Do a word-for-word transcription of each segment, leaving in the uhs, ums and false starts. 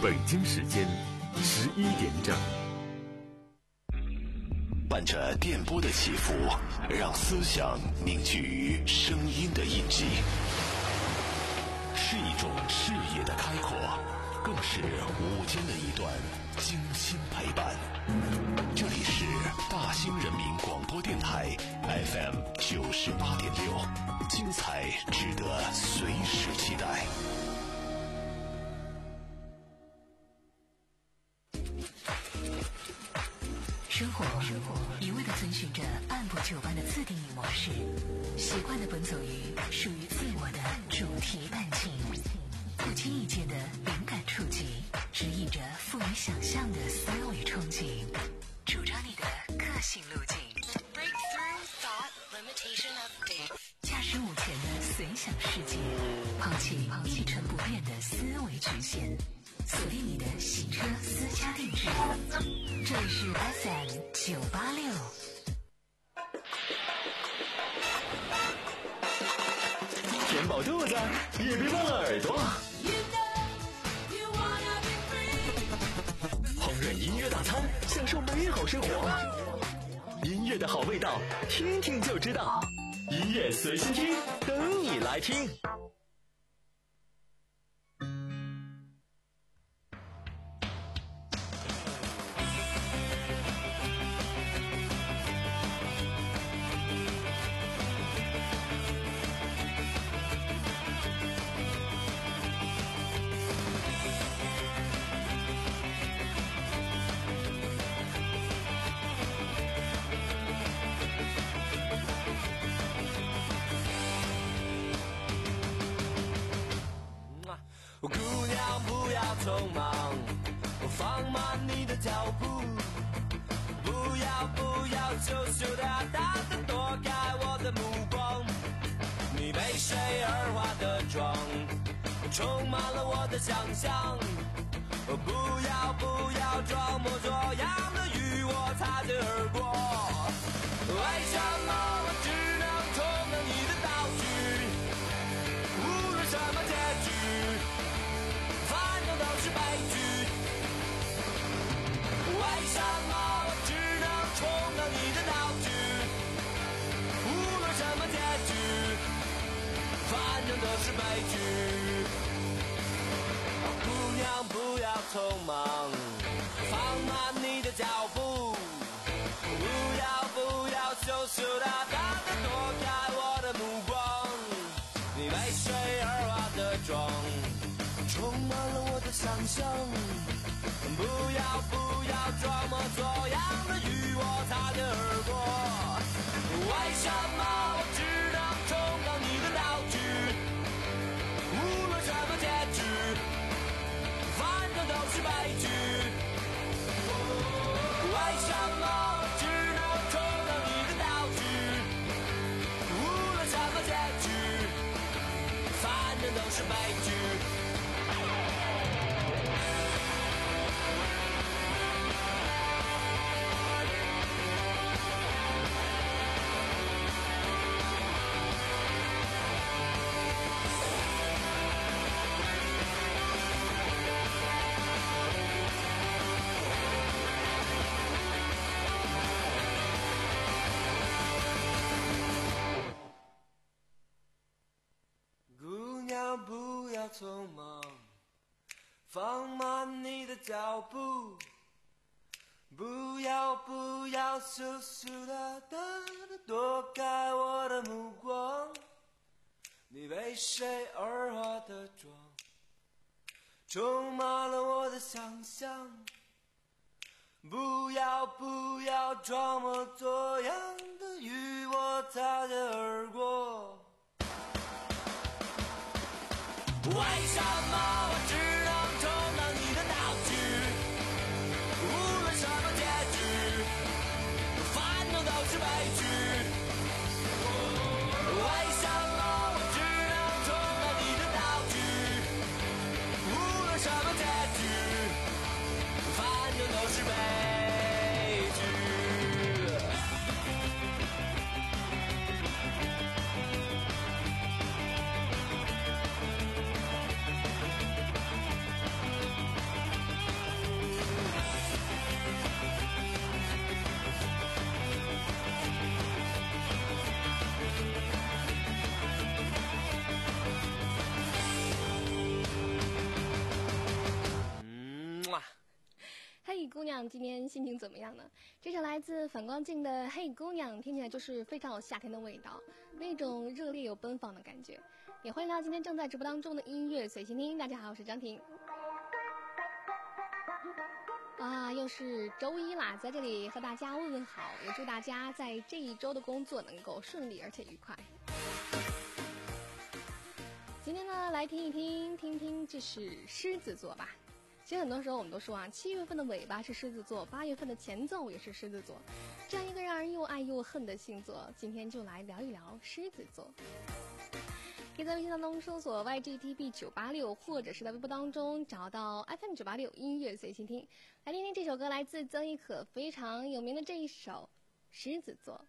北京时间十一点整。 伴着电波的起伏，让思想凝聚于声音的印记，是一种视野的开阔，更是午间的一段精心陪伴。这里是大兴人民广播电台 F M 九十八点六，精彩值得随时期待。 生活一味地遵循着按部就班的自定义模式，习惯地奔走于属于自我的主题弹琴，不经意间的灵感触及，指引着富于想象的思维憧憬，主张你的个性路径。Breakthrough thought limitation update。驾驶舞前的随想世界，抛弃一成不变的思维局限，锁定你的洗车私家定制。这里是 F M 九八六。 填饱肚子，也别忘了耳朵。烹饪音乐大餐，享受美好生活。音乐的好味道，听听就知道。音乐随心听，等你来听。 姑娘不要匆忙，放慢你的脚步，不要不要羞羞答答的躲开我的目光，你被谁而化的妆充满了我的想象，不要不要装模作样的与我擦肩而过，为什么我只能充当你的道具，无论什么结局都是悲剧，为什么我只能充当你的道具，无论什么结局反正都是悲剧。姑娘不要匆忙，放慢你的脚步，不要不要羞羞答答的躲开我的目光，你为谁而化的妆充满了我的想象，不要不要装模作样的与我擦肩而过，为什么我只能充当你的道具，无论什么结局反正都是悲剧，为什么我只能充当你的道具，无论什么结局反正都是悲剧。不要匆忙，放慢你的脚步，不要不要羞羞答答的躲开我的目光，你为谁而化的妆充满了我的想象，不要不要装模作样的与我擦肩而过，为什么我只能充当你的道具，无论什么结局反正都是悲剧，为什么我只能充当你的道具，无论什么结局反正都是悲剧。 嘿姑娘，今天心情怎么样呢？这首来自反光镜的嘿姑娘，听起来就是非常有夏天的味道，那种热烈又奔放的感觉。也欢迎来到今天正在直播当中的音乐随心听。大家好，我是张婷。啊，又是周一啦，在这里和大家问问好，也祝大家在这一周的工作能够顺利而且愉快。今天呢，来听一听，听听这是狮子座吧。其实很多时候我们都说啊，七月份的尾巴是狮子座，八月份的前奏也是狮子座，这样一个让人又爱又恨的星座，今天就来聊一聊狮子座。可以在微信当中搜索 Y G T B 九八六， 或者是在微博当中找到 F M 九八六 音乐随心听，来听听这首歌，来自曾轶可非常有名的这一首狮子座。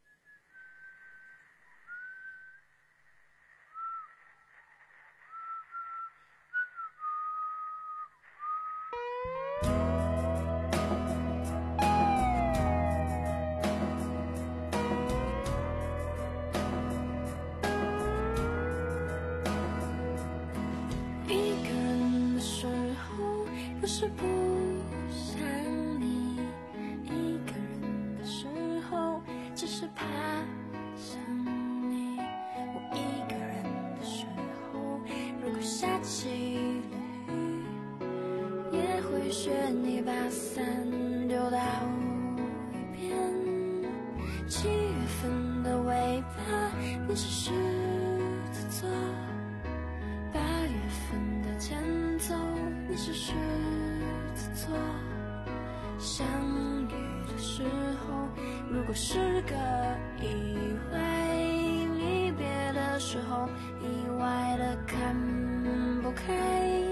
是不想你，一个人的时候只是怕想你。我一个人的时候，如果下起了雨，也会学你把伞丢到一边。七月份的尾巴，你是狮子座，八月份的前奏，你是狮子座。相遇的时候，如果是个意外，离别的时候，意外的看不开。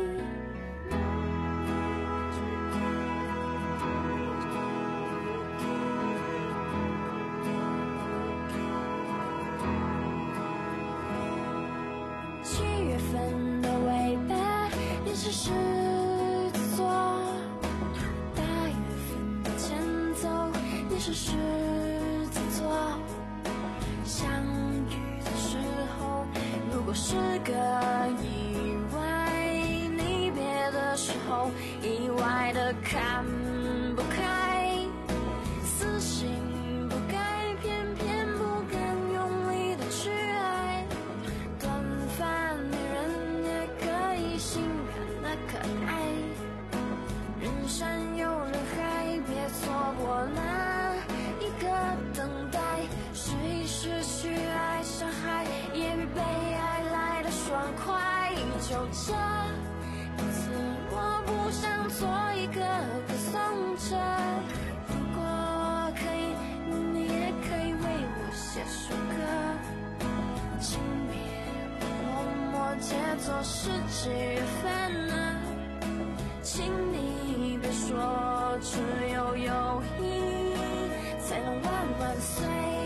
七月份的尾巴，你是狮子座，八月份的前奏，你是狮子座。相遇的时候，如果是个意外，离别的时候，意外的看不开。死心不改，偏偏不敢用力的去爱。短发女人也可以性感的可爱，人山又人海，别错过那一个等待。谁失去爱伤害，也比被爱来的爽快。就这一次，我不想做一个歌颂者。如果可以，你也可以为我写首歌。请别默默借作是几月份啊，请你别说只有友谊才能万万岁，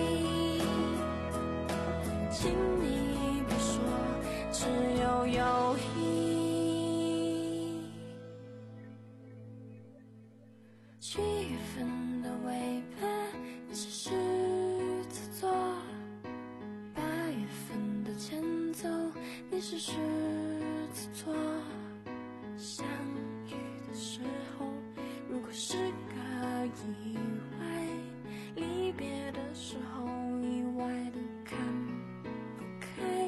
请你别说只有友谊。七月份的尾巴，你是狮子座，八月份的前奏，你是狮子座。相遇的时候，如果是个意外，离别的时候，意外的看不开。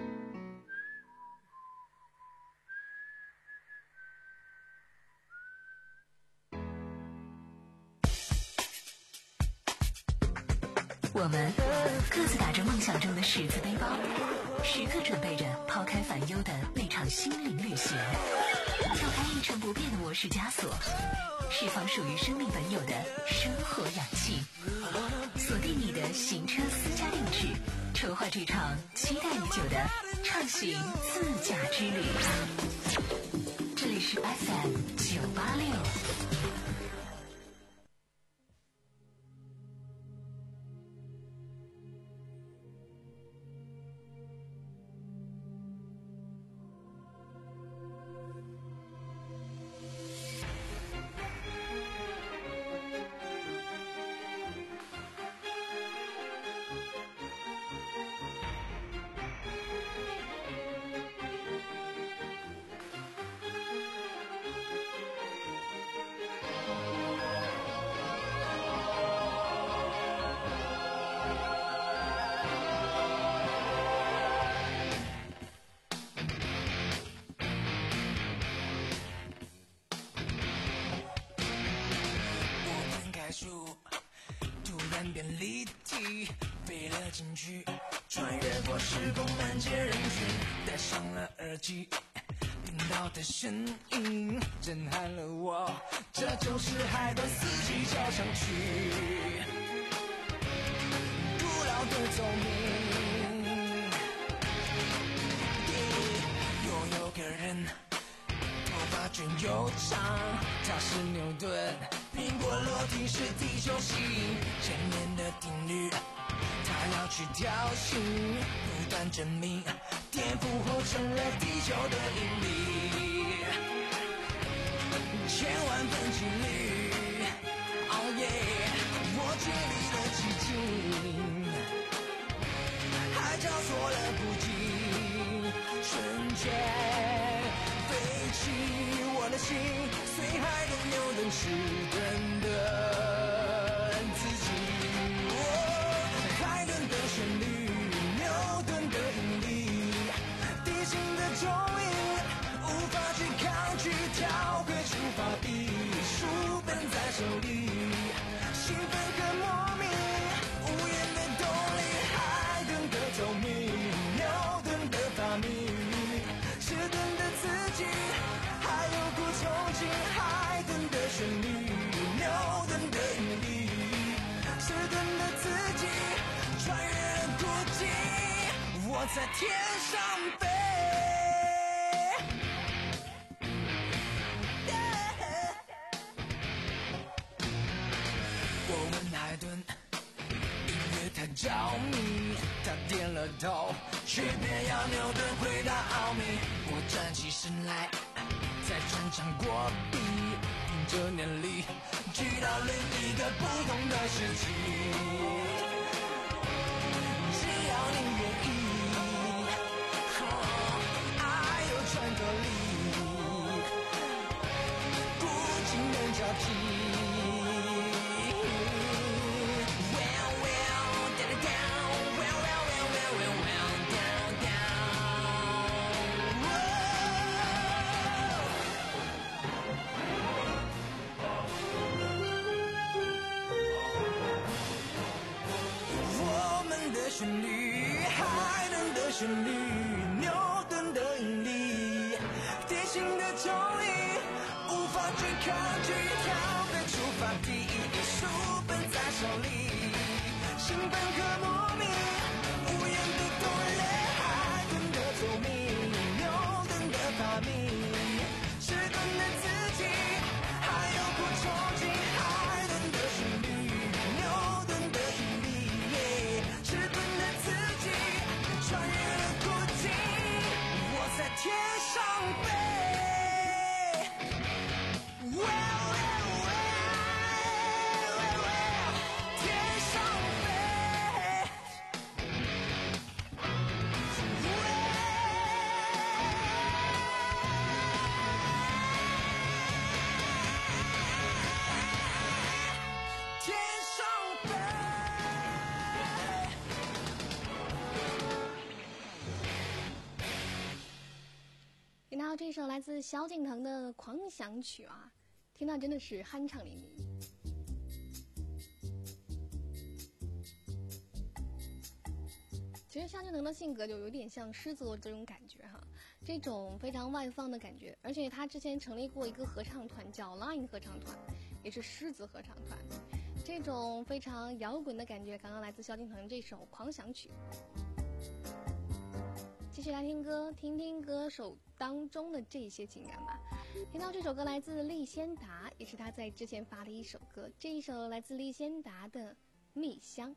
我们各自打着梦想中的十字背包，时刻准备着抛开烦忧的那场心灵旅行，跳开一成不变的我式枷锁，释放属于生命本有的生活氧气，锁定你的行车私家定制，筹划这场期待已久的畅行自驾之旅。这里是 F M 九八六。 身边离题，飞了进去，穿越过时空，漫街人群，戴上了耳机，听到的声音震撼了我，这就是海豚四季交响曲，古老的奏鸣。又有个人头发卷又长，他是牛顿，苹果落地是地球吸引，前面的定律他要去挑衅，不断证明颠覆后成了地球的引力，千万分几率 Oh yeah， 我经历了奇迹，海角错了不及，瞬间飞起我的心，随海的牛顿是真的自己。海顿的旋律，牛顿的引力，地心的重力，无法去抗拒，跳回出发地，书本在手里，兴奋和莫名，无言的动力，海顿的奏鸣，牛顿的发明，是顿的自己，还有股憧憬，海顿的旋律，牛顿的引力，是顿的自己，穿越了孤寂，我在天上飞。我问海顿，音乐太着迷，他点了头，却偏要牛顿回答奥秘。我站起身来，再穿上过壁，凭着念力，去到另一个不同的世纪。只要你愿意，哦，爱有穿透力，不经人交替。旋律，海顿的旋律，牛顿的引力，地心的重力，无法去抗拒，跳飞出发地，书本在手里，兴奋和莫名，无言的动力，海顿的奏鸣，牛顿的发明，是顿的自己，还有股憧憬，海顿的旋律，牛顿的引力，是顿的自己，穿越了孤寂，我在天上飞。Well, well, well, well, well, 天上飞。天上飞。 听到这首来自萧敬腾的《狂想曲》啊，听到真的是酣畅淋漓。其实萧敬腾的性格就有点像狮子座这种感觉哈，这种非常外放的感觉，而且他之前成立过一个合唱团叫 Line 合唱团，也是狮子合唱团，这种非常摇滚的感觉，刚刚来自萧敬腾这首《狂想曲》。继续来听歌，听听歌手当中的这些情感吧。听到这首歌来自利仙达，也是他在之前发的一首歌，这一首来自利仙达的《蜜香》。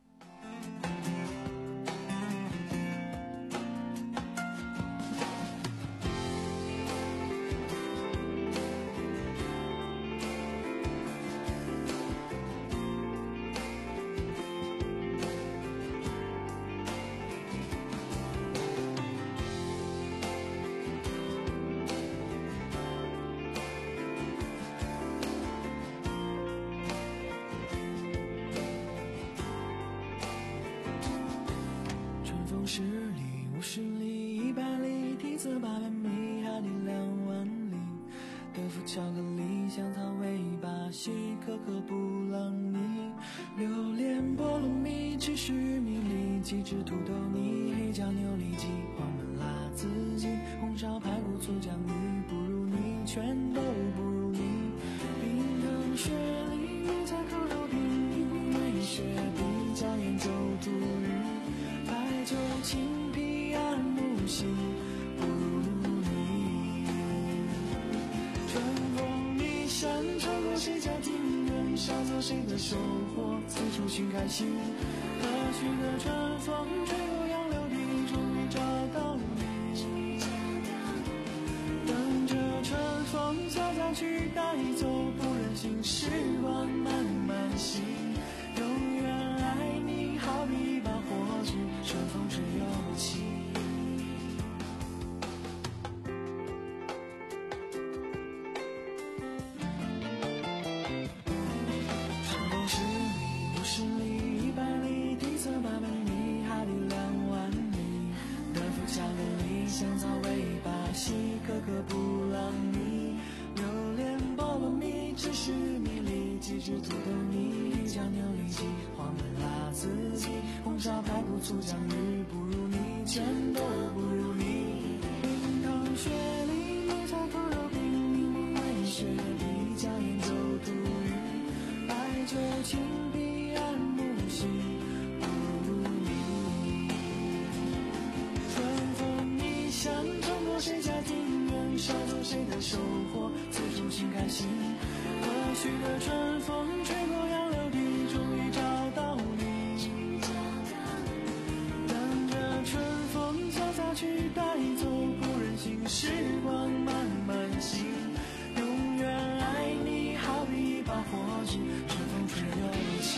德芙巧克力香草味巴西可可布朗尼榴莲菠萝蜜芝士玉米粒鸡汁土豆泥黑椒牛里脊黄焖辣子鸡红烧排骨醋酱鱼不如你全都不如你冰糖雪梨鱼菜扣肉饼美雪碧椒盐酒肚鱼白酒青皮安慕希不如你春风一闪穿过谁家庭院捎走谁的收获四处寻开心和煦的春风吹过杨柳地终于找到你等着春风潇洒去带走不忍心时光慢慢行永远爱你好比一把火炬春风吹又起春风十里五十里一百里地色八百里海底两万里德芙巧克力香草味巴西可可布朗尼榴莲菠萝蜜芝士米粒鸡汁土豆泥黑椒牛里脊黄焖辣子鸡红烧排骨醋酱鱼不如你全都不如你冰糖雪梨绿菜扣肉饼美雪碧椒盐酒肚鱼白酒青皮安慕希不如你春风一闪穿过谁家庭院捎走谁的收获四处寻开心和煦的春风吹过杨柳地终于找到你等着春风潇洒去带走不忍心时光慢慢行永远爱你好比一把火炬春风吹又起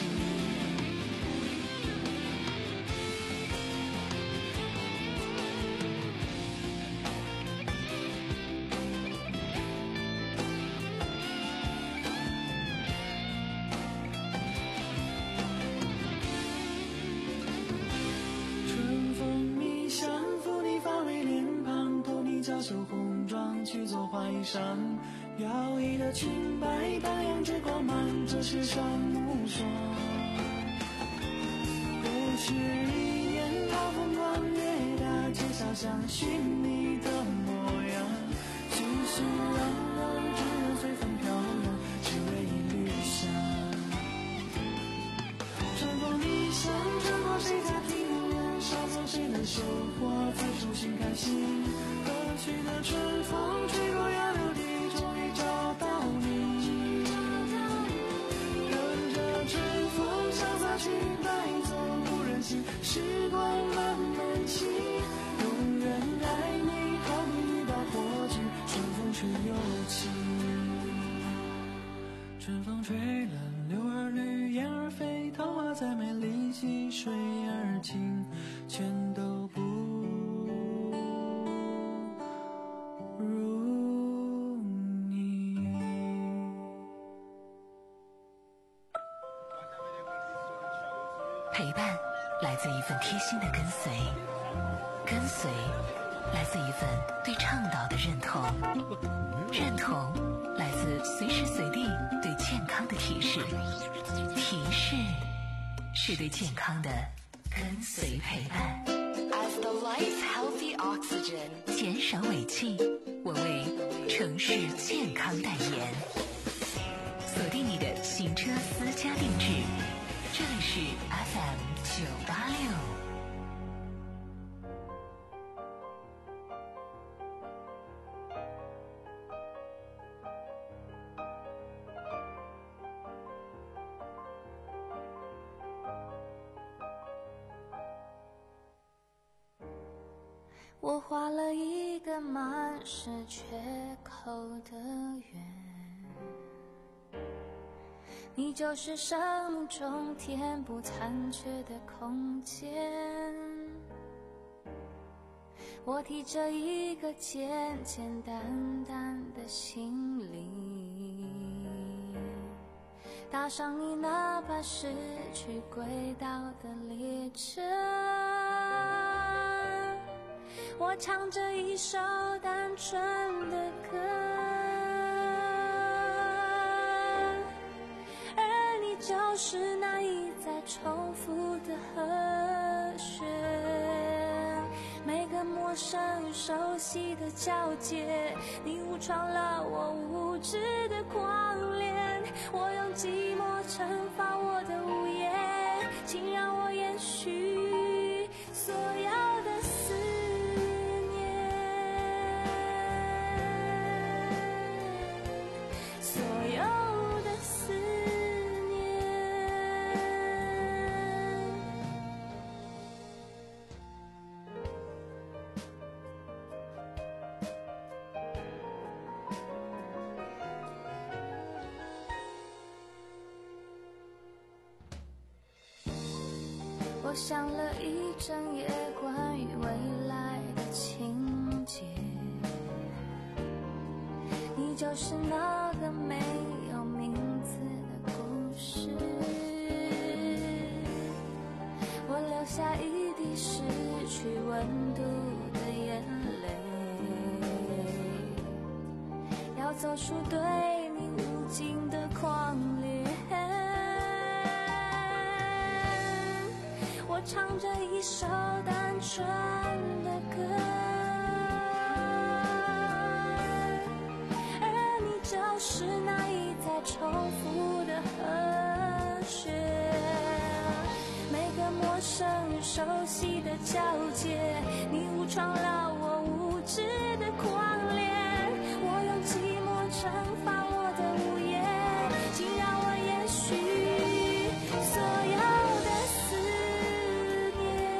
小手红妆去做花衣裳摇曳的裙摆荡漾着光芒这世上无双过去一年好风光越大街小巷寻你的模样熙熙攘攘只愿随风飘扬只为一缕香春风一闪穿过谁家庭院捎走谁的收获四处寻开心和煦的春风吹过杨柳地终于找到你跟着春风潇洒去带走不忍心时光慢慢行永远爱你好比一把火炬春风吹又起春风吹了柳儿绿燕儿飞桃花再美丽溪水儿清全都不如你陪伴来自一份贴心的跟随跟随来自一份对倡导的认同认同来自随时随地对健康的提示提示是对健康的跟随陪伴 As the lights healthy oxygen 减少尾气我为城市健康代言锁定你的行车私家定制这里是 F M 九八六我画了一个满是缺口的圆，你就是生命中填补残缺的空间。我提着一个简简单单的行李，搭上你那怕失去轨道的列车。我唱着一首单纯的歌， 重复的和弦，每个陌生与熟悉的交界，你误闯了我无知的狂恋，我用寂寞惩罚我的无言，请让我延续所有的思念，所有的思念。我想了一整夜关于未来的情节，你就是那个没有名字的故事，我留下一滴失去温度的眼泪，要走出对你无尽的狂恋，我唱着一首单纯的歌，而你就是那一再重复的和弦，每个陌生与熟悉的交界，你误闯了我无知的狂恋，我用寂寞惩罚我的无言，请让我延续所有的思念，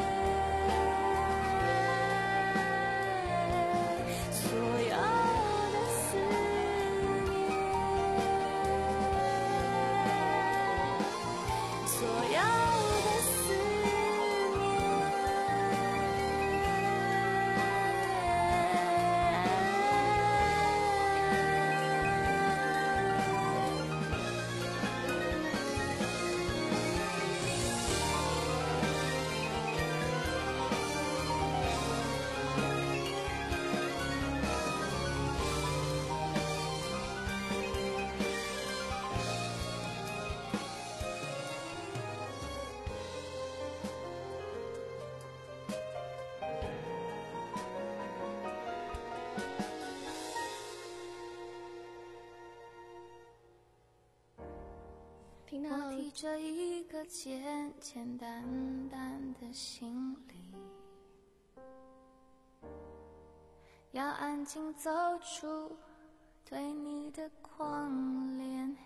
所有的思念，所有的思念。 听到我提着一个简简单单的行李，要安静走出对你的狂恋。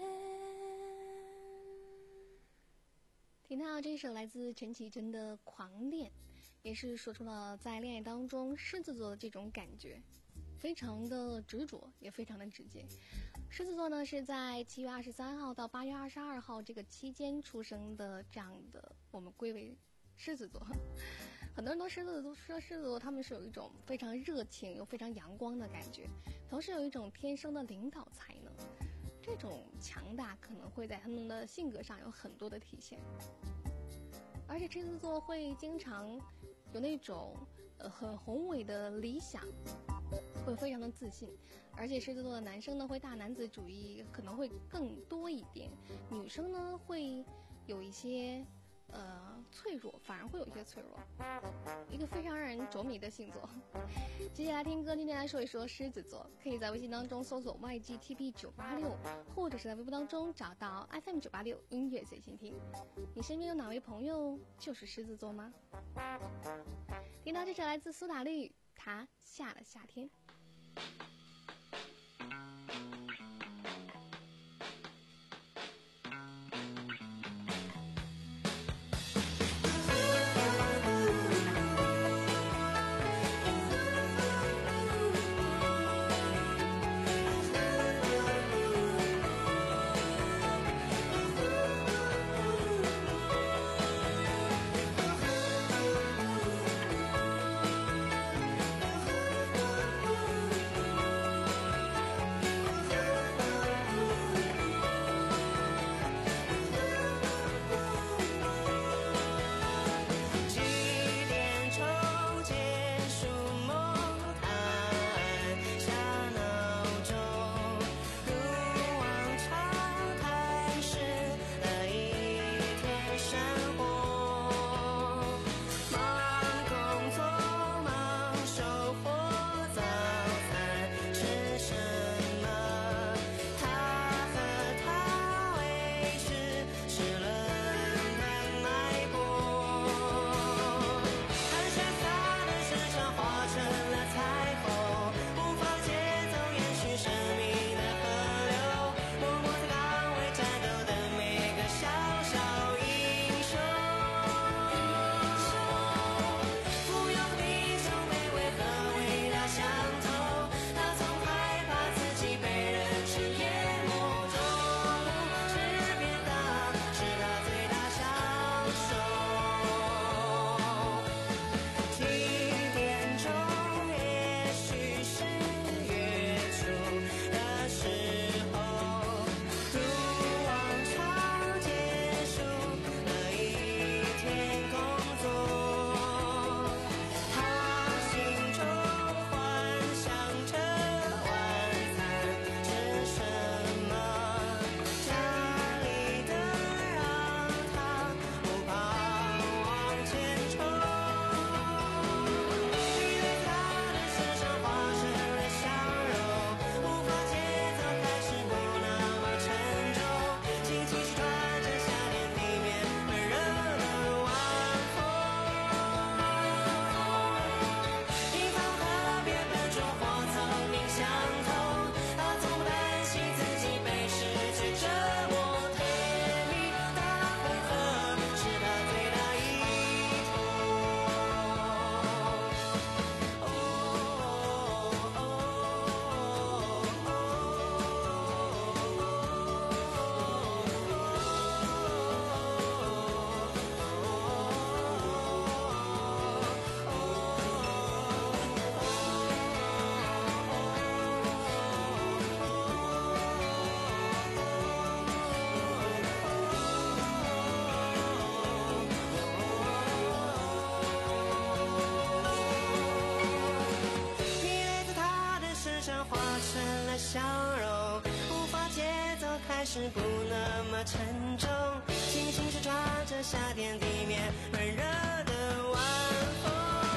听到这首来自陈绮贞的《狂恋》，也是说出了在恋爱当中狮子座的这种感觉，非常的执着，也非常的直接。狮子座呢是在七月二十三号到八月二十二号这个期间出生的，这样的我们归为狮子座。很多人都狮子都说狮子座他们是有一种非常热情又非常阳光的感觉，同时有一种天生的领导才能，这种强大可能会在他们的性格上有很多的体现。而且狮子座会经常有那种呃很宏伟的理想，会非常的自信，而且狮子座的男生呢会大男子主义可能会更多一点，女生呢会有一些呃脆弱，反而会有一些脆弱，一个非常让人着迷的星座。接下来听歌，今天来说一说狮子座，可以在微信当中搜索 Y G T P 九八六，或者是在微博当中找到 F M 九八六音乐随心听。你身边有哪位朋友就是狮子座吗？听到这首来自苏打绿，他下了夏天。 我开始不那么沉重，轻轻地抓着夏天地面温热的晚风。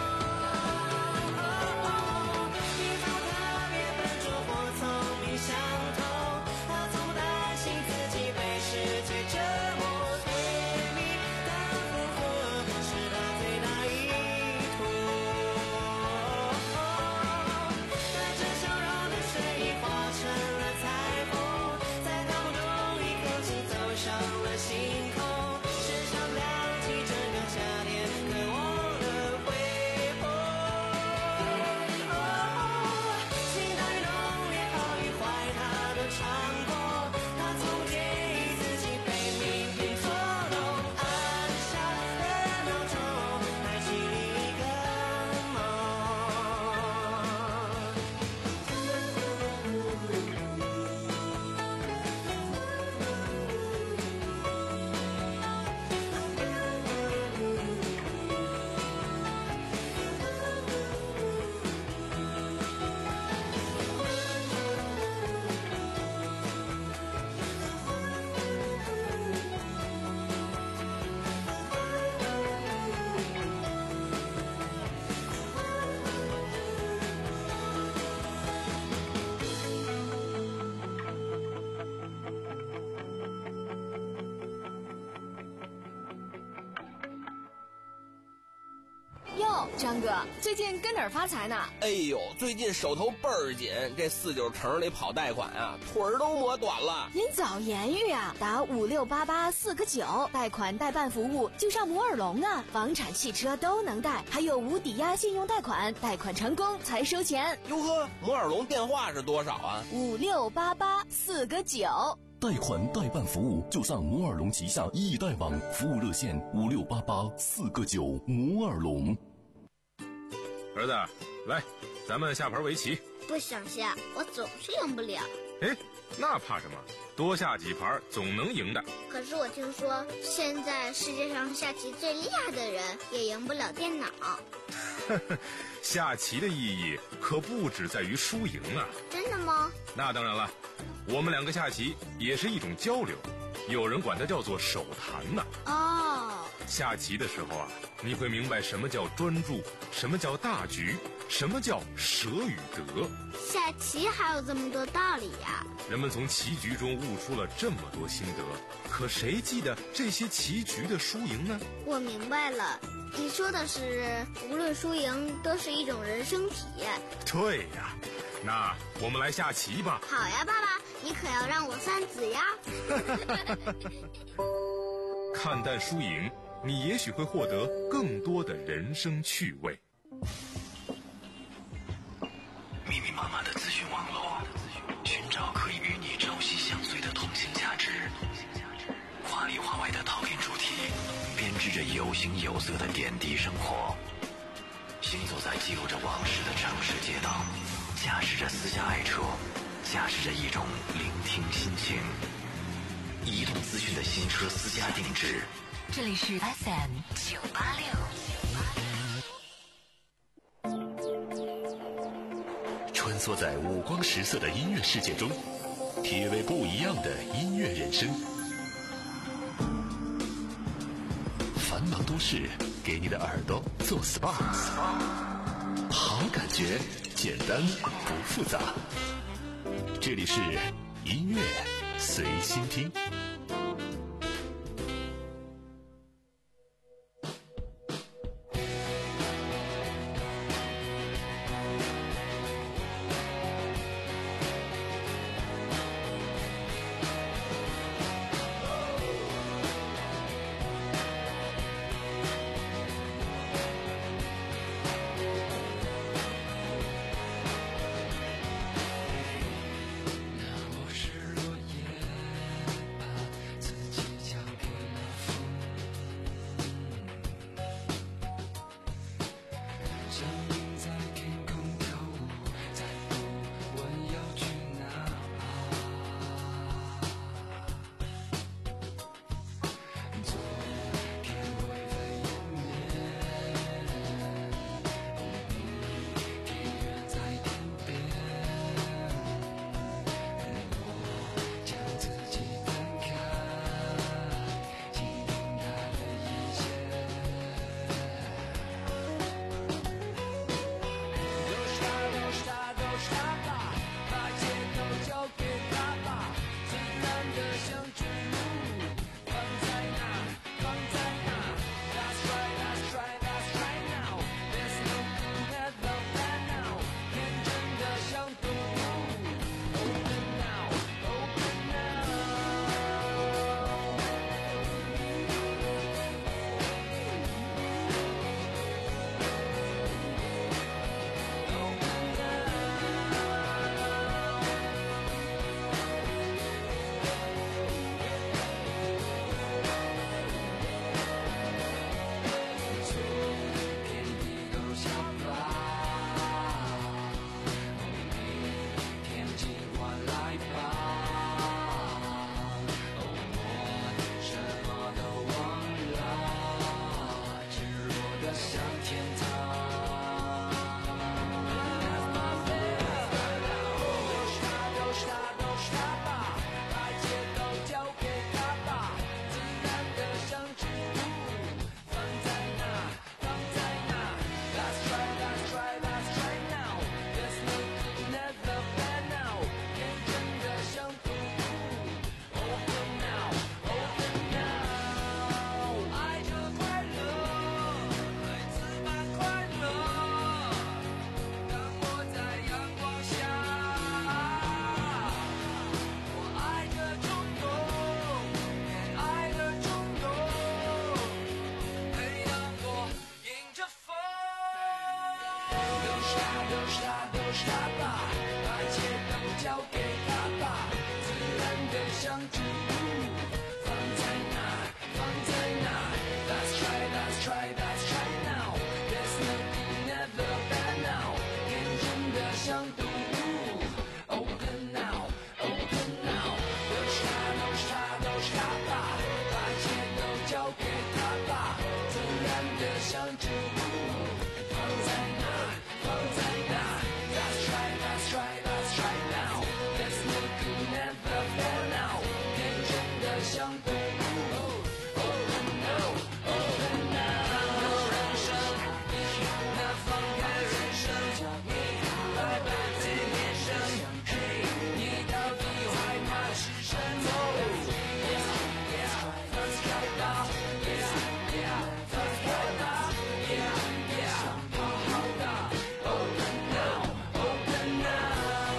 你怎么特别笨拙或聪明相同，他从不担心自己被世界折磨，对你的附和是他最大意图。带着笑容的睡意化成了彩虹，在大梦中一口气走上了星空，时常亮起整个夏天渴望的辉煌。心大雨浓烈，好与坏他都尝过，他从不介意自己被命运捉弄，按下了闹钟，开启另一个梦。 哟，张哥，最近跟哪儿发财呢？ 哎呦，最近手头倍儿紧，这四九城里跑贷款啊，腿儿都磨短了。 您早言语啊，打五六八八四个九，贷款代办服务就上摩尔龙啊，房产、汽车都能贷，还有无抵押信用贷款，贷款成功才收钱。 哟呵，摩尔龙电话是多少啊？ 五六八八四个九。 贷款代办服务就上摩尔龙旗下易贷网，服务热线五六八八四个九。摩尔龙。 儿子，来，咱们下盘围棋。 不想下，我总是赢不了。 哎，那怕什么？多下几盘总能赢的。 可是我听说，现在世界上下棋最厉害的人也赢不了电脑。 下棋的意义可不只在于输赢啊！ 真的吗？ 那当然了，我们两个下棋也是一种交流，有人管它叫做手谈呢。 哦， 下棋的时候啊，你会明白什么叫专注，什么叫大局，什么叫舍与得。 下棋还有这么多道理呀！ 人们从棋局中悟出了这么多心得，可谁记得这些棋局的输赢呢？ 我明白了，你说的是无论输赢都是一种人生体验。 对呀，那我们来下棋吧。 好呀，爸爸，你可要让我三子呀。 看淡输赢，你也许会获得更多的人生趣味。 密密麻麻的资讯网络，寻找可以与你朝夕相随的同性价值。华里华外的讨论主题，编织着有形有色的点滴生活。行走在记录着往事的城市街道，驾驶着私家爱车，驾驶着一种聆听心情。移动资讯的新车私家定制。 这里是 F M 九八六。 穿梭在五光十色的音乐世界中，体味不一样的音乐人生。繁忙都市给你的耳朵做 S P A， 好感觉简单不复杂。这里是音乐随心听。 是他吧，把一切都交给他吧，自然的像植物，放在哪放在哪 Let's try let's try let's try now There's nothing never bad now 天真的像动物 Open now Open now 都是他都是他都是他吧，把一切都交给他吧，自然的像植物，放在哪放在哪 Let's try let's try let's try now There's nothing never bad now 天真的像动物 Open now Open now 有人生那放开人生你白白在天生嘿你到底害怕是什么 Yeah yeah Let's go now Yeah yeah Let's go now Yeah yeah 好好的 Open now Open now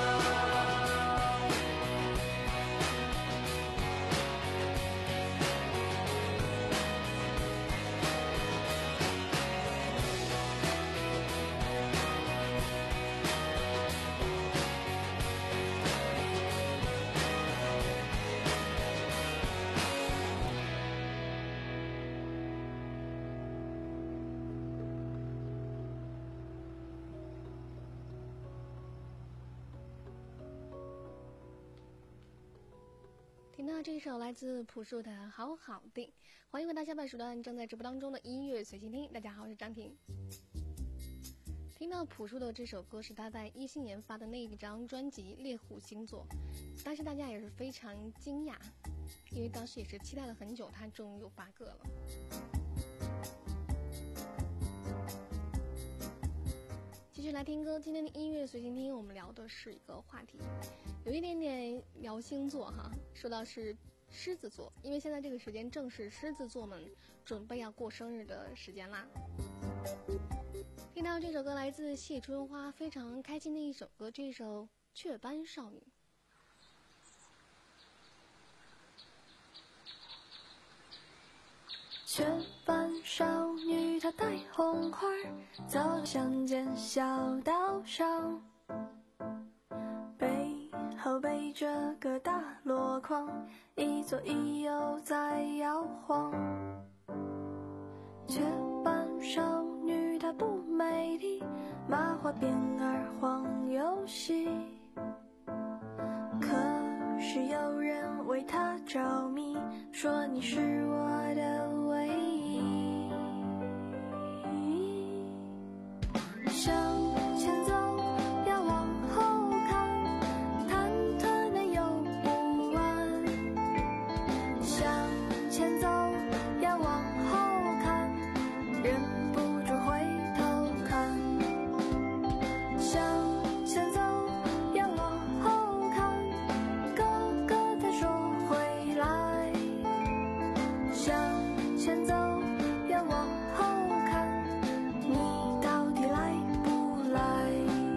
听到这一首来自朴树的《好好的》，欢迎回到下半时段正在直播当中的音乐随心听。大家好，我是张婷。听到朴树的这首歌是他在一七年发的那一张专辑《猎户星座》，当时大家也是非常惊讶，因为当时也是期待了很久，他终于有发歌了。继续来听歌，今天的音乐随心听，我们聊的是一个话题，有一点点聊星座哈。说到是狮子座，因为现在这个时间正是狮子座们准备要过生日的时间啦。听到这首歌来自谢春花，非常开心的一首歌，这首《雀斑少女》。 雀斑少女她戴红花，走到乡间小道上，背后背着个大箩筐，一左一右在摇晃。雀斑少女她不美丽，麻花辫儿晃游戏，可是有人为她着迷，说你是我的唯一。向前走，要往后看，忐忑的又不安。向前走，要往后看，忍不住回头看。向前走，要往后看，哥哥他说回来。向前走，要往后看，你到底来不来？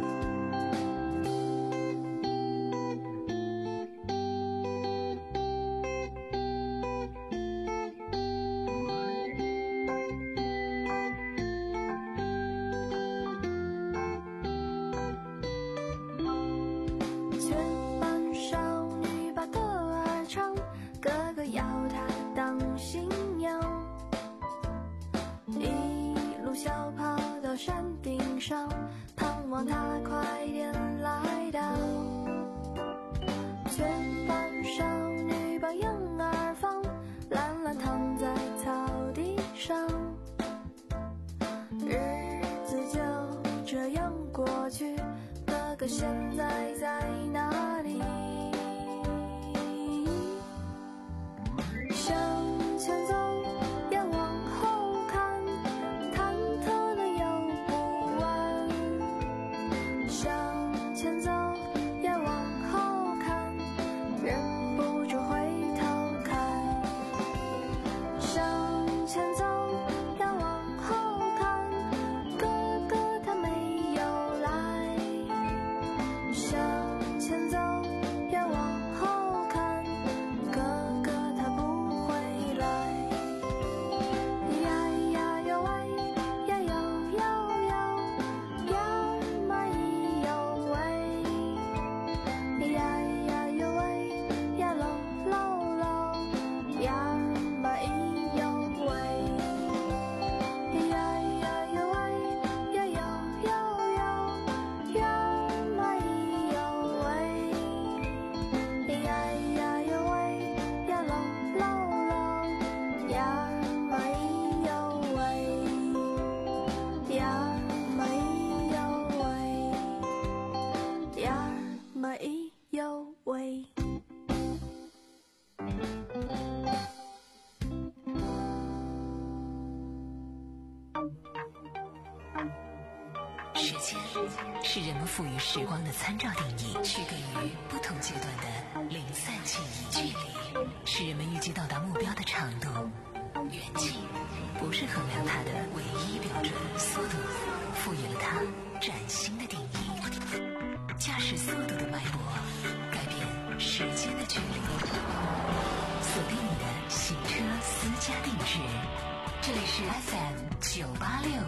雀斑少女把歌儿唱，哥哥要她当新娘，一路小跑到山顶上，盼望她快点来到。雀斑少女把婴儿放，懒懒躺在草地上，日子就这样过去，哥哥现在在哪里？向前走，要往后看，忐忑的又不安。向前走，要往后看，忍不住回头看。向前走，要往后看，哥哥他没有来。向前走， 时间是人们赋予时光的参照定义，区隔于不同阶段的零散记忆。距离是人们预计到达目标的长度，远近不是衡量它的唯一标准，速度赋予了它崭新的定义。驾驶速度的脉搏，改变时间的距离。锁定你的行车私家定制，这里是 F M 九八六。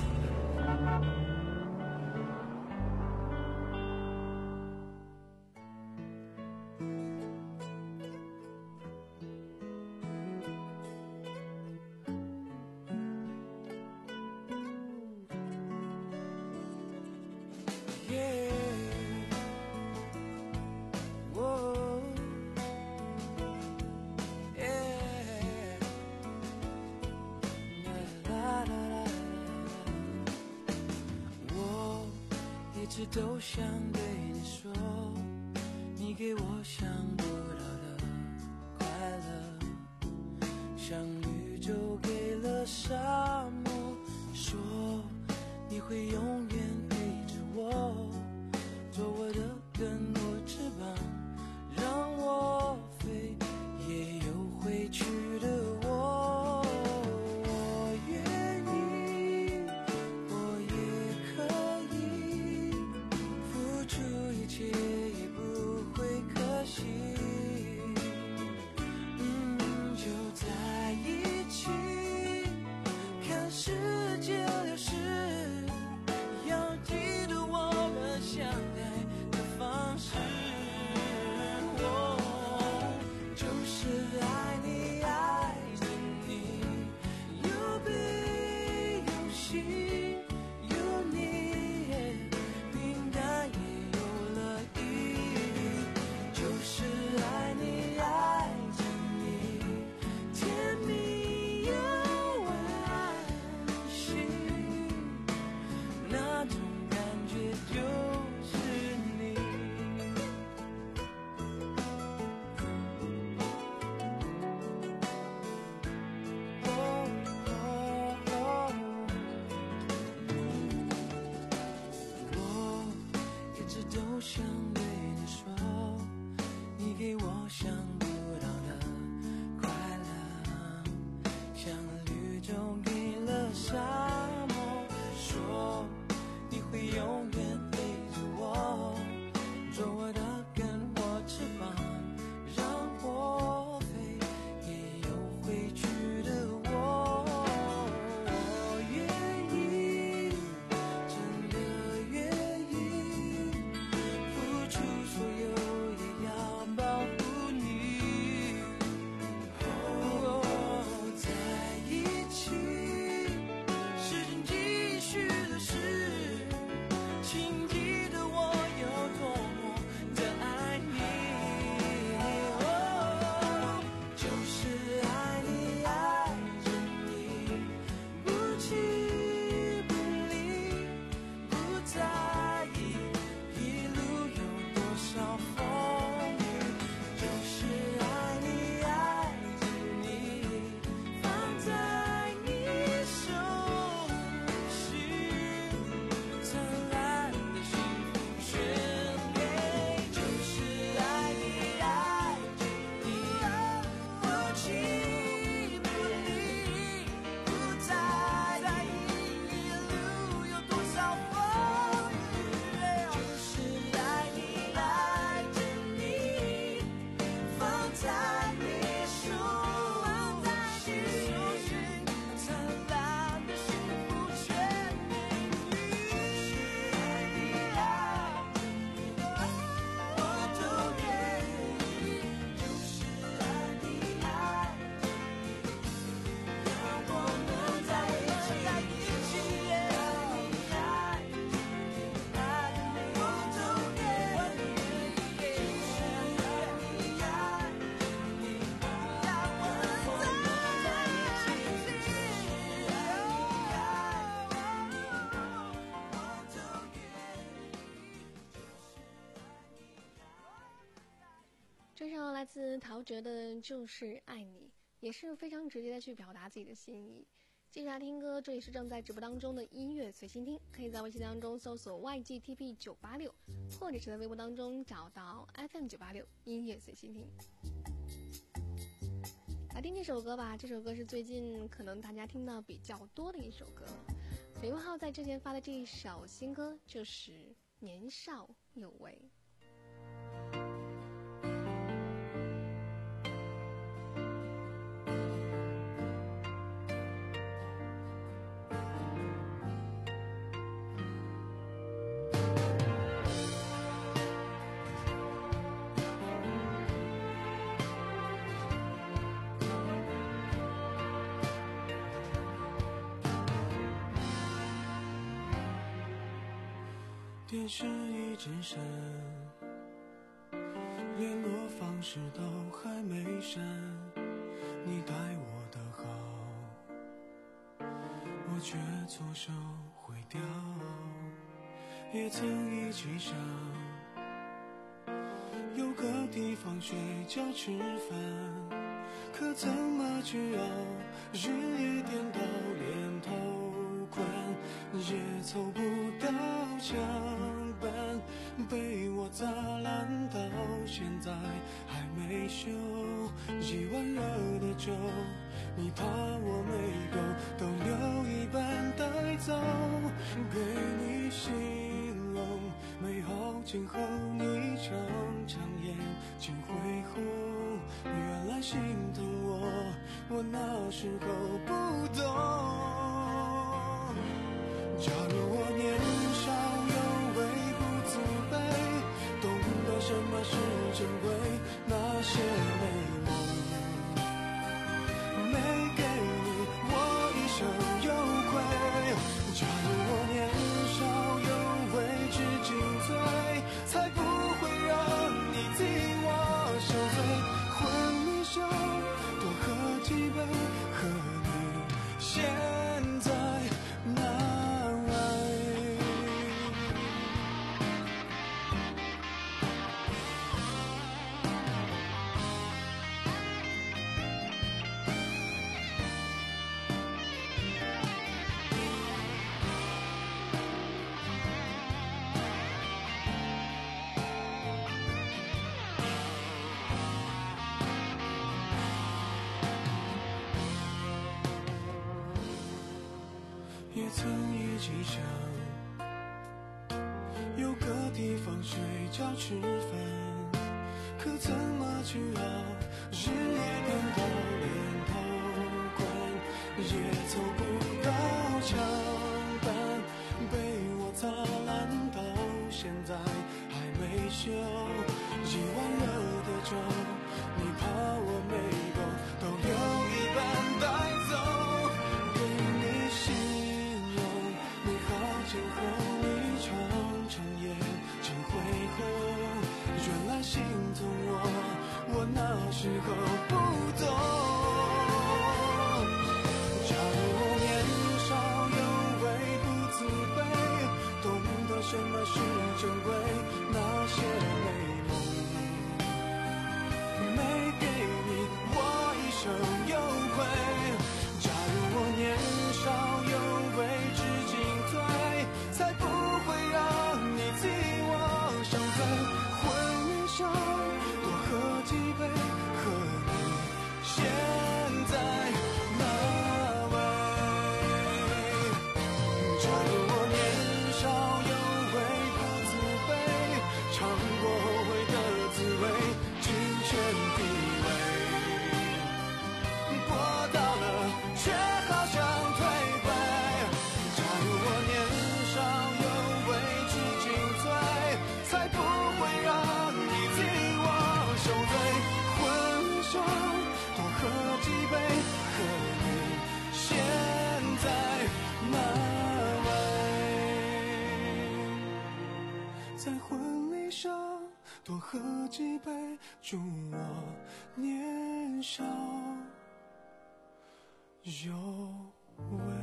都想对你说，你给我想不到的快乐，像宇宙给了沙漠，说你会永远陪着我，做我的根，我翅膀，让我飞，也有回去的我。我愿意，我也可以付出一切，也不会可惜。嗯，就在一起，看世界流逝，要记得我们相爱的方式。哦，就是爱你，爱着你，有悲有喜，有你，平淡也有了意义。就是爱你，爱着你，甜蜜又安心，那种感觉就是你。哦哦哦，我一直都想对你说，你给我想不到的快乐，像绿洲给了沙漠，说你会永远陪着我，做我的根，我翅膀，让我飞，也有回去的我。我愿意，真的愿意，付出所有也要保护你。哦，在一起，时间继续流逝，请记得我有多么的爱你。哦，就是爱你，爱着你，不弃不离，不在意一路有多少风雨。就是爱你，爱着你，放在你手心，灿烂的幸福全给。就是爱你，爱着你，不弃不离，不在意一路有多少风雨。就是爱你，爱着你，放在你手心，灿烂的幸福全给你。爱你，爱着你，我都愿意。就是爱你，爱着你，让我们在一起，在一起。爱你，爱着你，爱着你，我都愿意。就是爱你，爱着你，让我们在一起。爱你，爱着你，我都这首来自陶喆的《就是爱你》，也是非常直接的去表达自己的心意。 接下来听歌，这里是正在直播当中的音乐随心听，可以在微信当中搜索 Y G T P 九八六，或者是在微博当中找到 F M 九八六音乐随心听。来听这首歌吧，这首歌是最近可能大家听到比较多的一首歌。李荣浩在之前发的这一首新歌就是《年少有为》。 电视一直闪，联络方式都还没删，你待我的好，我却错手毁掉。也曾一起想有个地方睡觉吃饭，可怎么去熬，日夜颠倒，连头款也凑不到墙板，被我砸烂到现在还没修。一碗热的粥，你怕我没够，都留一半带走，给你形容美好今后，你常常眼睛恢红，原来心疼我，我那时候不懂。假如我年少有为不自卑，懂得什么是珍贵，那些美梦没给你，我一生有愧。假如我年少有为知进退，才不会让你替我受罪。婚礼上多喝几杯，和你现在难为。也曾一起想有个地方睡觉吃饭，可怎么去熬，日夜颠倒，连头款也凑不到墙板，被我砸烂到现在还没修。一碗热的粥，你怕我没够，都留一半带走，给你形容美好今后，你常常眼睛恢红，原来心疼我，我那时候不懂。假如我年少有为不自卑，懂得什么是珍贵，那些美梦没给你，我一生有愧。假如我年少有为知进退，才不会让你替我受罪。婚礼上多喝几杯，和你现在难为。假如我年少有为不自卑，尝过后悔的滋味，金钱地位博到了，却好像退回。假如我年少有为知进退，才不会让你替我受罪。婚礼上多喝几杯，和你现在难为。在婚礼上多喝几杯，祝我年少有为。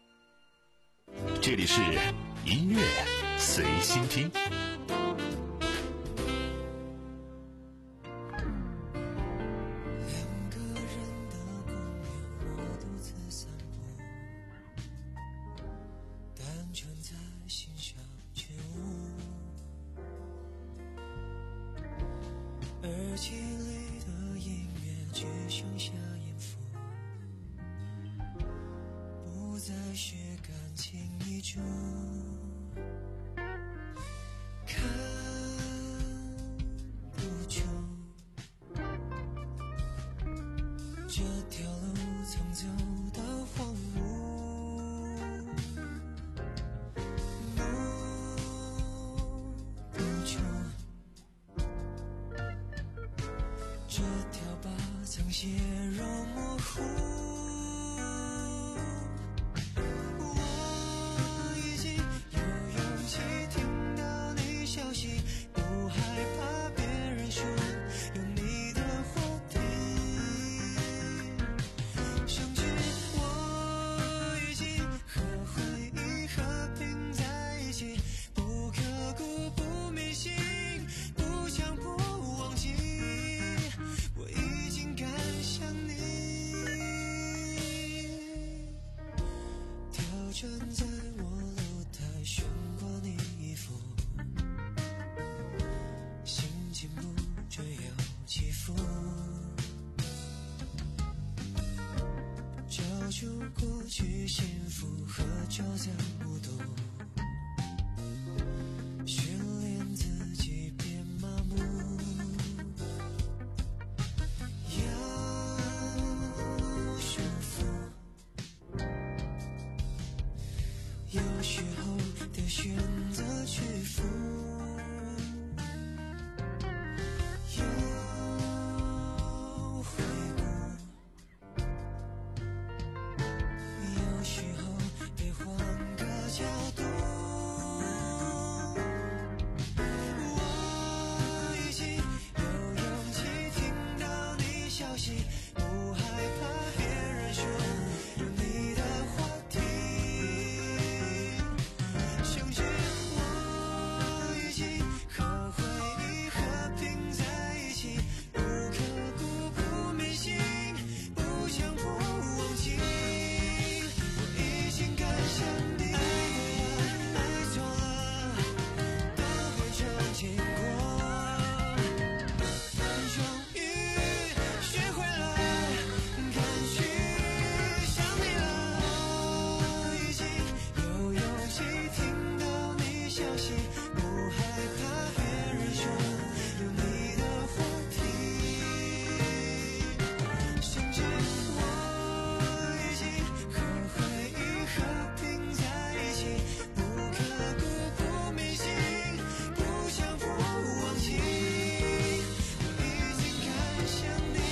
这里是音乐随心听。 在心上觉悟，耳机里的音乐只剩下音符，不再是感情一出，看不出这条路曾走到荒芜，摸不出这条疤曾血肉模糊，我已经有勇气听到你消息，不害怕别人说有你的话题，甚至我已经和回忆和平在一起，不刻骨不迷信，不强迫忘记，我已经赶上你，跳转在我露台悬挂你衣服，心情不觉有起伏，交出过去幸福和朝朝暮睹，训练自己别麻木，要舒服，有时候得选择屈服，要回顾，有时候得换个角度，我已经有勇气听到你消息，不害怕别人说有你的话题，甚至我已经和回忆和平在一起，不刻骨不迷信，不强迫忘记，我已经赶上你，爱错了都变成经过，终于学会了敢去想你了，我已经有勇气听到你消息，不害怕别人说有你的话题，甚至我已经和回忆和平在一起，不刻骨不迷信，不强迫忘记，我已经赶上你，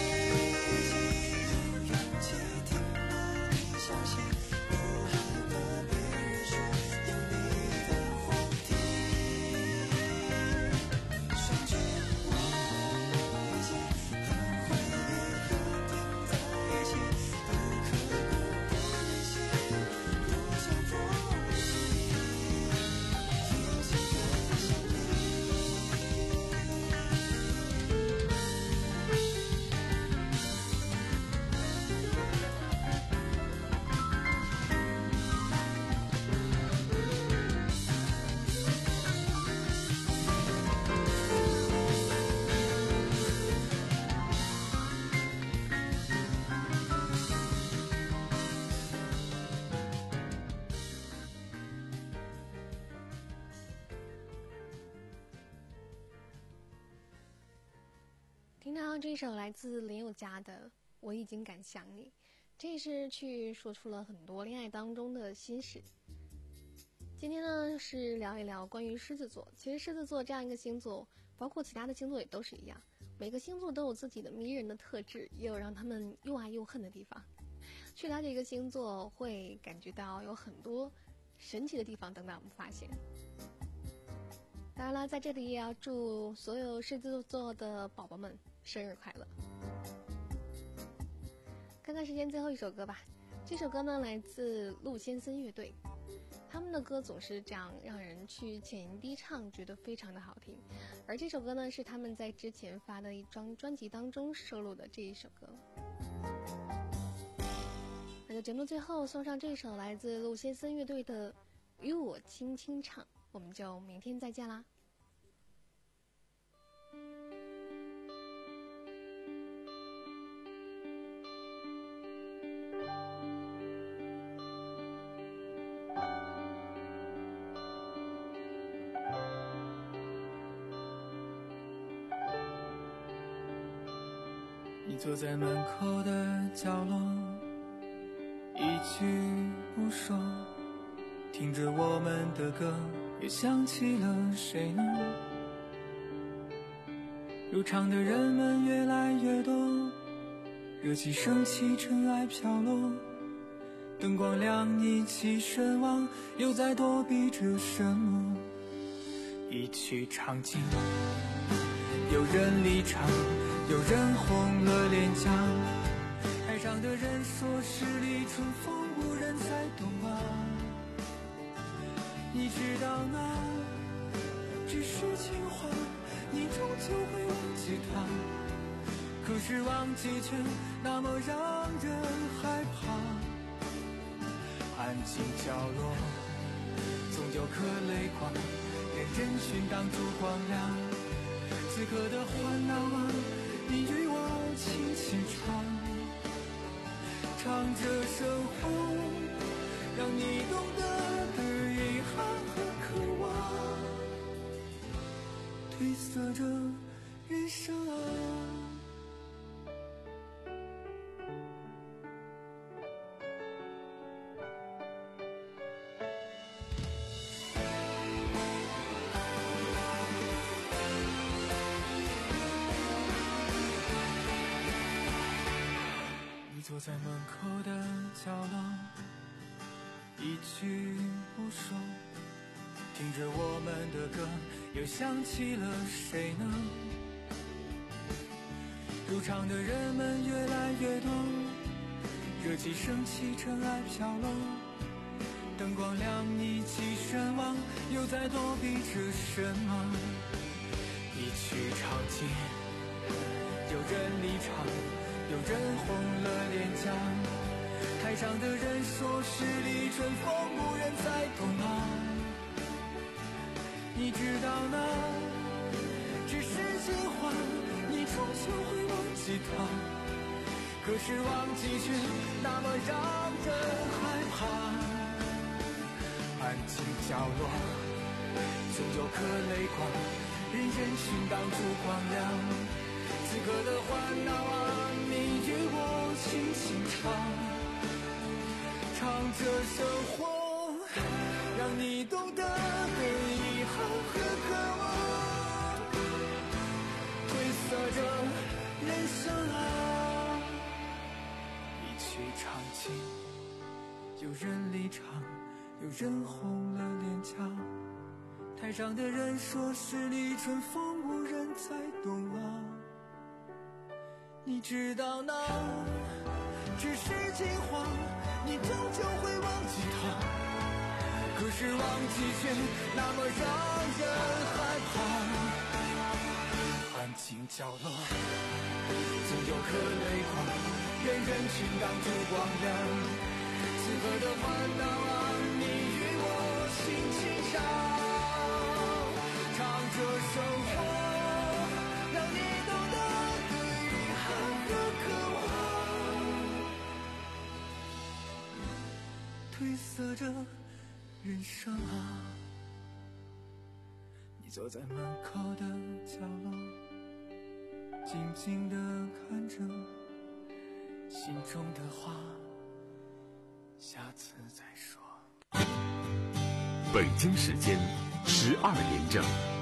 有勇气听到你消息，不害怕别人说有你的话题，甚至我已经和回忆和平在一起，不刻骨不迷信，不强迫忘记，已经赶上你。 听到这首来自林宥嘉的《我已经敢想你》，这是去说出了很多恋爱当中的心事。今天呢是聊一聊关于狮子座。其实狮子座这样一个星座，包括其他的星座也都是一样，每个星座都有自己的迷人的特质，也有让他们又爱又恨的地方。去了解一个星座，会感觉到有很多神奇的地方等待我们发现。当然了，在这里也要祝所有狮子座的宝宝们生日快乐。看看时间，最后一首歌吧。这首歌呢来自陆先森乐队，他们的歌总是这样让人去浅吟低唱，觉得非常的好听。而这首歌呢是他们在之前发的一张专辑当中收录的这一首歌。那就节目最后送上这首来自陆先森乐队的与我轻轻唱，我们就明天再见啦。 你坐在门口的角落，一句不说，听着我们的歌，又想起了谁呢？入场的人们越来越多，热气升起，尘埃飘落，灯光亮，一起神往，又在躲避着什么？一曲唱尽，有人离场，有人红了脸颊，台上的人说十里春风无人再懂啊。你知道那只是情话，你终究会忘记它，可是忘记却那么让人害怕。安静角落，总有颗泪光，任人群挡住光亮。此刻的欢闹啊，你与我轻轻唱，唱着生活，让你懂得的遗憾和渴望，褪色着人生啊。坐在门口的角落，一句不说，听着我们的歌，又想起了谁呢？入场的人们越来越多，热气升起，尘埃飘落，灯光亮，一起神往，又在躲避着什么？一曲唱尽，有人离场，有人红了脸颊，台上的人说十里春风无人再懂啊。你知道那只是情话，你终究会忘记它，可是忘记却那么让人害怕。安静角落，总有颗泪光，任人群挡住光亮。此刻的欢闹啊，你与我轻轻唱，唱着生活，让你懂得的遗憾和渴望，褪色着人生啊。一曲唱尽，有人离场，有人红了脸颊，台上的人说十里春风无人再懂啊。你知道那只是情话，你终究会忘记它，可是忘记却那么让人害怕。安静角落，总有颗泪光，任人群挡住光亮。此刻的欢闹啊，你与我轻轻唱，唱着生活，让你懂得褪色着人生啊。你坐在门口的角落，静静地看着，心中的话下次再说。 北京时间十二点整。